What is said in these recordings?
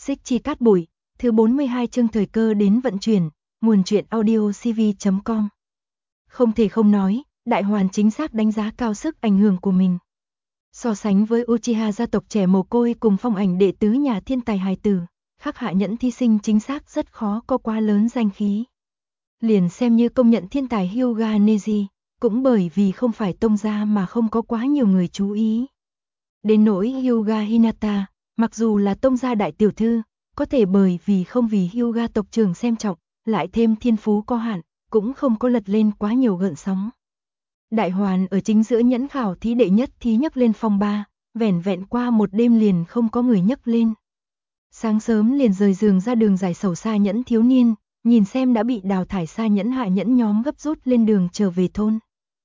Xích Chi Cát Bụi, thứ 42 chương thời cơ đến vận chuyển, nguồn truyện audio cv.com. Không thể không nói, Đại Hoàn chính xác đánh giá cao sức ảnh hưởng của mình. So sánh với Uchiha gia tộc trẻ mồ côi cùng phong ảnh đệ tứ nhà thiên tài hài tử, Khắc Hạ Nhẫn thí sinh chính xác rất khó có quá lớn danh khí. Liền xem như công nhận thiên tài Hyuga Neji, cũng bởi vì không phải tông gia mà không có quá nhiều người chú ý. Đến nỗi Hyuga Hinata, mặc dù là tông gia đại tiểu thư, có thể bởi vì không vì Hyuga tộc trưởng xem trọng, lại thêm thiên phú có hạn, cũng không có lật lên quá nhiều gợn sóng. Đại Hoàn ở chính giữa nhẫn khảo thí đệ nhất thí nhấc lên phong ba, vẻn vẹn qua một đêm liền không có người nhấc lên. Sáng sớm liền rời giường ra đường giải sầu Sa Nhẫn thiếu niên, nhìn xem đã bị đào thải Sa Nhẫn Hạ Nhẫn nhóm gấp rút lên đường trở về thôn.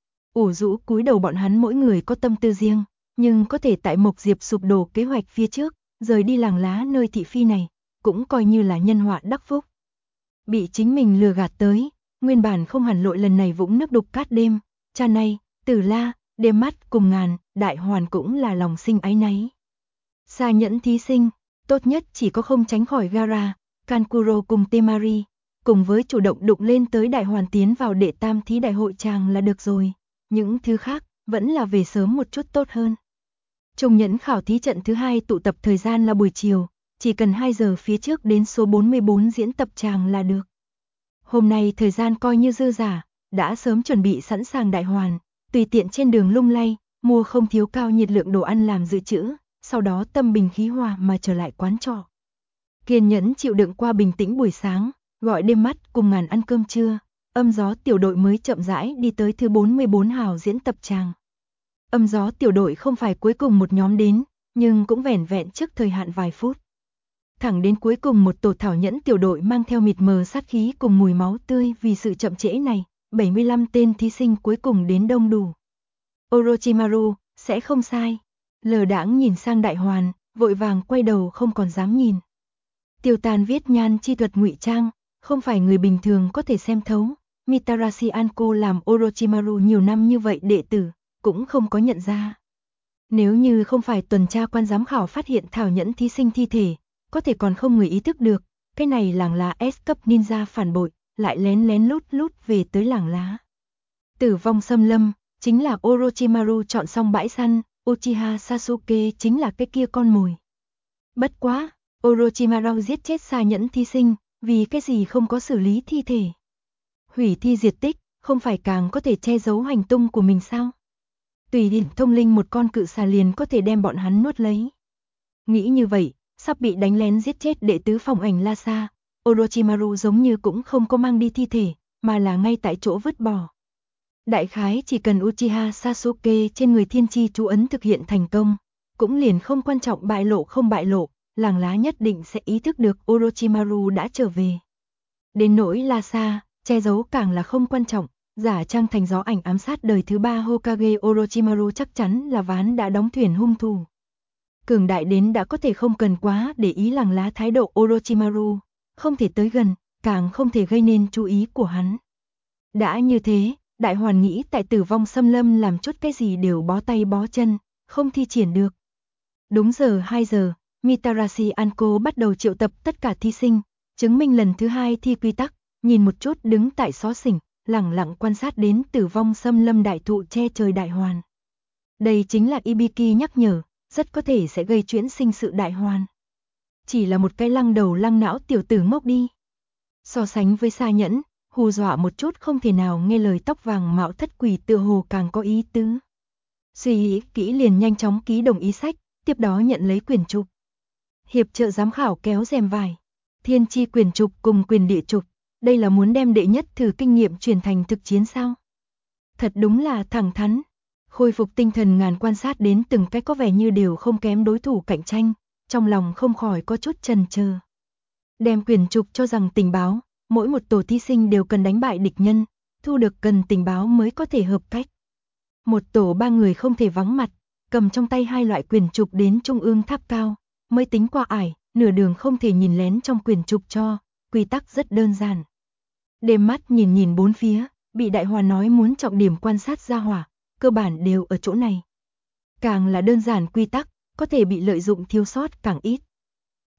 Ủ rũ cúi đầu bọn hắn mỗi người có tâm tư riêng, nhưng có thể tại Mộc Diệp sụp đổ kế hoạch phía trước, rời đi làng lá nơi thị phi này, cũng coi như là nhân họa đắc phúc. Bị chính mình lừa gạt tới, nguyên bản không hẳn lội lần này vũng nước đục cát đêm, cha này, Tử La, đêm mắt cùng ngàn, Đại Hoàn cũng là lòng sinh áy náy. Sa Nhẫn thí sinh, tốt nhất chỉ có không tránh khỏi Gaara, Kankuro cùng Temari, cùng với chủ động đụng lên tới Đại Hoàn tiến vào đệ tam thí đại hội tràng là được rồi, những thứ khác vẫn là về sớm một chút tốt hơn. Trùng nhẫn khảo thí trận thứ 2 tụ tập thời gian là buổi chiều, chỉ cần 2 giờ phía trước đến số 44 diễn tập tràng là được. Hôm nay thời gian coi như dư giả, đã sớm chuẩn bị sẵn sàng Đại Hoàn, tùy tiện trên đường lung lay, mua không thiếu cao nhiệt lượng đồ ăn làm dự trữ, sau đó tâm bình khí hòa mà trở lại quán trọ. Kiên nhẫn chịu đựng qua bình tĩnh buổi sáng, gọi đêm mắt cùng ngàn ăn cơm trưa, Âm Gió tiểu đội mới chậm rãi đi tới thứ 44 hào diễn tập tràng. Âm Gió tiểu đội không phải cuối cùng một nhóm đến, nhưng cũng vẻn vẹn trước thời hạn vài phút. Thẳng đến cuối cùng một tổ Thảo Nhẫn tiểu đội mang theo mịt mờ sát khí cùng mùi máu tươi vì sự chậm trễ này, 75 tên thí sinh cuối cùng đến đông đủ. Orochimaru, sẽ không sai. Lờ đãng nhìn sang Đại Hoàn, vội vàng quay đầu không còn dám nhìn. Tiêu Tàn viết nhan chi thuật ngụy trang, không phải người bình thường có thể xem thấu. Mitarashi Anko làm Orochimaru nhiều năm như vậy đệ tử, cũng không có nhận ra. Nếu như không phải tuần tra quan giám khảo phát hiện Thảo Nhẫn thí sinh thi thể, có thể còn không người ý thức được, cái này làng lá S cấp ninja phản bội, lại lén lén lút lút về tới làng lá. Tử vong xâm lâm, chính là Orochimaru chọn xong bãi săn, Uchiha Sasuke chính là cái kia con mồi. Bất quá, Orochimaru giết chết Sa Nhẫn thí sinh, vì cái gì không có xử lý thi thể. Hủy thi diệt tích, không phải càng có thể che giấu hành tung của mình sao? Tùy điểm thông linh một con cự xà liền có thể đem bọn hắn nuốt lấy. Nghĩ như vậy, sắp bị đánh lén giết chết đệ tứ phòng ảnh Lhasa, Orochimaru giống như cũng không có mang đi thi thể, mà là ngay tại chỗ vứt bỏ. Đại khái chỉ cần Uchiha Sasuke trên người thiên chi chú ấn thực hiện thành công, cũng liền không quan trọng bại lộ không bại lộ, làng lá nhất định sẽ ý thức được Orochimaru đã trở về. Đến nỗi Lhasa, che giấu càng là không quan trọng, giả trang thành gió ảnh ám sát đời thứ 3 Hokage Orochimaru chắc chắn là ván đã đóng thuyền hung thủ. Cường đại đến đã có thể không cần quá để ý làng lá thái độ Orochimaru, không thể tới gần, càng không thể gây nên chú ý của hắn. Đã như thế, Đại Hoàn nghĩ tại tử vong xâm lâm làm chút cái gì đều bó tay bó chân, không thi triển được. Đúng giờ 2 giờ, Mitarashi Anko bắt đầu triệu tập tất cả thí sinh, chứng minh lần thứ 2 thi quy tắc, nhìn một chút đứng tại xó xỉnh, lẳng lặng quan sát đến tử vong xâm lâm đại thụ che trời Đại Hoàn. Đây chính là Ibiki nhắc nhở, rất có thể sẽ gây chuyển sinh sự Đại Hoàn. Chỉ là một cái lăng đầu lăng não tiểu tử ngốc đi. So sánh với Sa Nhẫn, hù dọa một chút không thể nào nghe lời tóc vàng mạo thất quỷ tựa hồ càng có ý tứ. Suy nghĩ kỹ liền nhanh chóng ký đồng ý sách, tiếp đó nhận lấy quyển trục. Hiệp trợ giám khảo kéo rèm vải. Thiên chi quyển trục cùng quyền địa trục, đây là muốn đem đệ nhất thử kinh nghiệm chuyển thành thực chiến sao? Thật đúng là thẳng thắn. Khôi phục tinh thần ngàn quan sát đến từng cái có vẻ như đều không kém đối thủ cạnh tranh, trong lòng không khỏi có chút chần chờ. Đem quyển trục cho rằng tình báo, mỗi một tổ thí sinh đều cần đánh bại địch nhân, thu được cần tình báo mới có thể hợp cách. Một tổ 3 người không thể vắng mặt, cầm trong tay 2 loại quyển trục đến trung ương tháp cao, mới tính qua ải, nửa đường không thể nhìn lén trong quyển trục cho, quy tắc rất đơn giản. Đêm mắt nhìn nhìn bốn phía, bị Đại Hoàn nói muốn trọng điểm quan sát ra hỏa, cơ bản đều ở chỗ này. Càng là đơn giản quy tắc, có thể bị lợi dụng thiếu sót càng ít.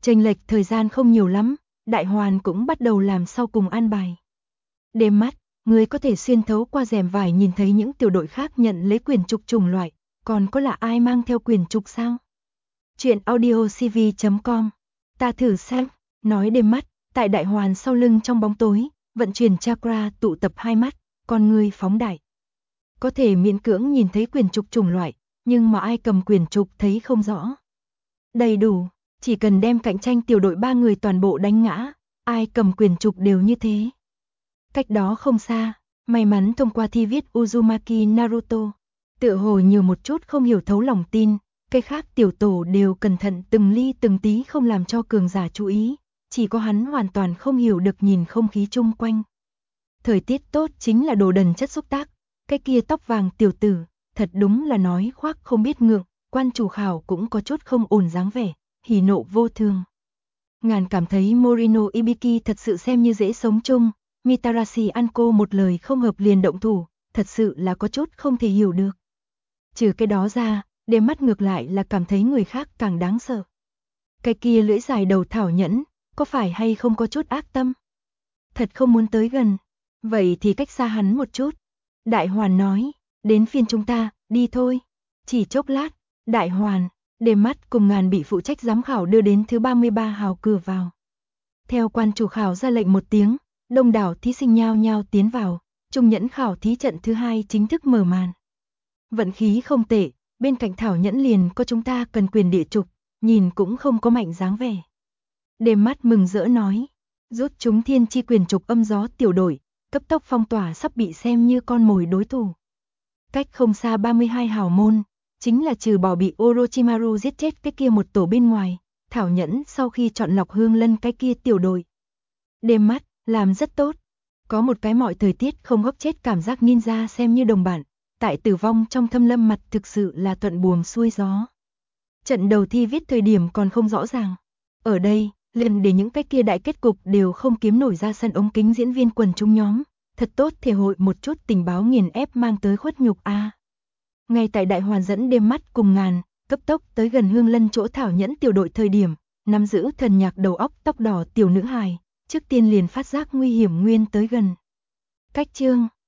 Chênh lệch thời gian không nhiều lắm, Đại Hoàn cũng bắt đầu làm sau cùng an bài. Đêm mắt, người có thể xuyên thấu qua rèm vải nhìn thấy những tiểu đội khác nhận lấy quyền trục chủng loại, còn có là ai mang theo quyền trục sao? Chuyện audio cv.com. Ta thử xem, nói đêm mắt, tại Đại Hoàn sau lưng trong bóng tối, vận chuyển chakra tụ tập hai mắt, con người phóng đại. Có thể miễn cưỡng nhìn thấy quyền trục chủng loại, nhưng mà ai cầm quyền trục thấy không rõ. Đầy đủ, chỉ cần đem cạnh tranh tiểu đội 3 người toàn bộ đánh ngã, ai cầm quyền trục đều như thế. Cách đó không xa, may mắn thông qua thi viết Uzumaki Naruto, tựa hồ nhiều một chút không hiểu thấu lòng tin, cái khác tiểu tổ đều cẩn thận từng ly từng tí không làm cho cường giả chú ý, chỉ có hắn hoàn toàn không hiểu được nhìn không khí chung quanh. Thời tiết tốt chính là đồ đần chất xúc tác, cái kia tóc vàng tiểu tử, thật đúng là nói khoác không biết ngượng, quan chủ khảo cũng có chút không ổn dáng vẻ, hỉ nộ vô thường. Ngàn cảm thấy Morino Ibiki thật sự xem như dễ sống chung, Mitarashi Anko một lời không hợp liền động thủ, thật sự là có chút không thể hiểu được. Trừ cái đó ra, đêm mắt ngược lại là cảm thấy người khác càng đáng sợ. Cái kia lưỡi dài đầu thảo nhẫn, có phải hay không có chút ác tâm? Thật không muốn tới gần, vậy thì cách xa hắn một chút. Đại Hoàn nói, đến phiên chúng ta, đi thôi. Chỉ chốc lát, Đại Hoàn, đêm mắt cùng Ngàn bị phụ trách giám khảo đưa đến thứ 33 hào cửa vào. Theo quan chủ khảo ra lệnh một tiếng, đông đảo thí sinh nhao nhao tiến vào, trung nhẫn khảo thí trận thứ 2 chính thức mở màn. Vận khí không tệ, bên cạnh thảo nhẫn liền có chúng ta cần quyền địa trục, nhìn cũng không có mạnh dáng vẻ. Đêm mắt mừng rỡ nói, rút chúng thiên chi quyền trục âm gió tiểu đội, cấp tốc phong tỏa sắp bị xem như con mồi đối thủ. Cách không xa 32 hào môn, chính là trừ bỏ bị Orochimaru giết chết cái kia một tổ bên ngoài, thảo nhẫn sau khi chọn lọc Hương Lân cái kia tiểu đội. Đêm mắt, làm rất tốt. Có một cái mọi thời tiết không gấp chết cảm giác ninja xem như đồng bạn, tại tử vong trong thâm lâm mặt thực sự là thuận buồm xuôi gió. Trận đầu thi viết thời điểm còn không rõ ràng. Ở đây, liền để những cái kia đại kết cục đều không kiếm nổi ra sân ống kính diễn viên quần chúng nhóm, thật tốt thể hội một chút tình báo nghiền ép mang tới khuất nhục a. Ngay tại Đại Hoàn dẫn đêm mắt cùng Ngàn, cấp tốc tới gần Hương Lân chỗ thảo nhẫn tiểu đội thời điểm, nắm giữ thần nhạc đầu óc tóc đỏ tiểu nữ hài, trước tiên liền phát giác nguy hiểm nguyên tới gần. Cách chương